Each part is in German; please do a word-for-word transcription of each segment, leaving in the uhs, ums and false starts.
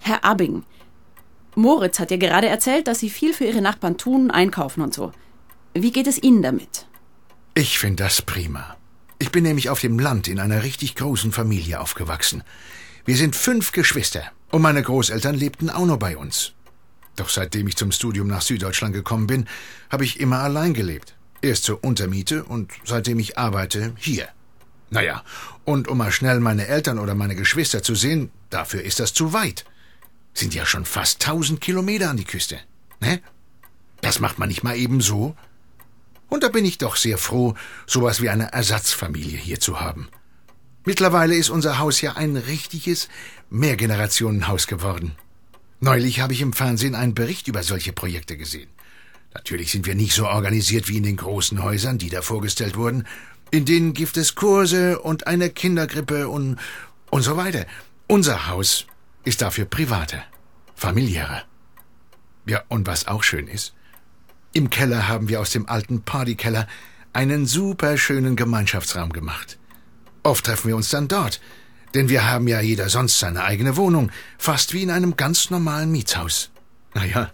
Herr Abing, Moritz hat dir gerade erzählt, dass Sie viel für Ihre Nachbarn tun, einkaufen und so. Wie geht es Ihnen damit? Ich finde das prima. Ich bin nämlich auf dem Land in einer richtig großen Familie aufgewachsen. Wir sind fünf Geschwister und meine Großeltern lebten auch noch bei uns. Doch seitdem ich zum Studium nach Süddeutschland gekommen bin, habe ich immer allein gelebt. Erst zur Untermiete und seitdem ich arbeite, hier. Naja, und um mal schnell meine Eltern oder meine Geschwister zu sehen, dafür ist das zu weit. Sind ja schon fast tausend Kilometer an die Küste. Ne? Das macht man nicht mal eben so. Und da bin ich doch sehr froh, sowas wie eine Ersatzfamilie hier zu haben. Mittlerweile ist unser Haus ja ein richtiges Mehrgenerationenhaus geworden. Neulich habe ich im Fernsehen einen Bericht über solche Projekte gesehen. Natürlich sind wir nicht so organisiert wie in den großen Häusern, die da vorgestellt wurden. In denen gibt es Kurse und eine Kindergrippe und, und so weiter. Unser Haus ist dafür privater, familiärer. Ja, und was auch schön ist, im Keller haben wir aus dem alten Partykeller einen super schönen Gemeinschaftsraum gemacht. Oft treffen wir uns dann dort, denn wir haben ja jeder sonst seine eigene Wohnung, fast wie in einem ganz normalen Mietshaus. Naja,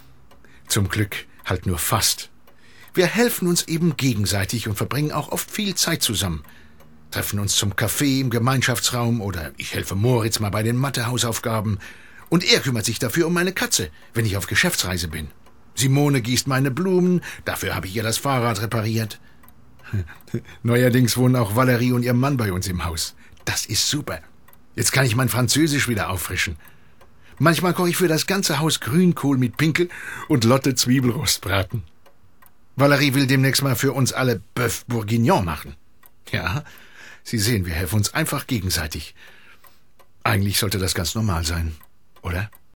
zum Glück halt nur fast. Wir helfen uns eben gegenseitig und verbringen auch oft viel Zeit zusammen. Treffen uns zum Kaffee im Gemeinschaftsraum oder ich helfe Moritz mal bei den Mathehausaufgaben. Und er kümmert sich dafür um meine Katze, wenn ich auf Geschäftsreise bin. Simone gießt meine Blumen, dafür habe ich ihr das Fahrrad repariert. Neuerdings wohnen auch Valerie und ihr Mann bei uns im Haus. Das ist super. Jetzt kann ich mein Französisch wieder auffrischen. Manchmal koche ich für das ganze Haus Grünkohl mit Pinkel und Lotte Zwiebelrostbraten. Valerie will demnächst mal für uns alle Bœuf Bourguignon machen. Ja, Sie sehen, wir helfen uns einfach gegenseitig. Eigentlich sollte das ganz normal sein, oder?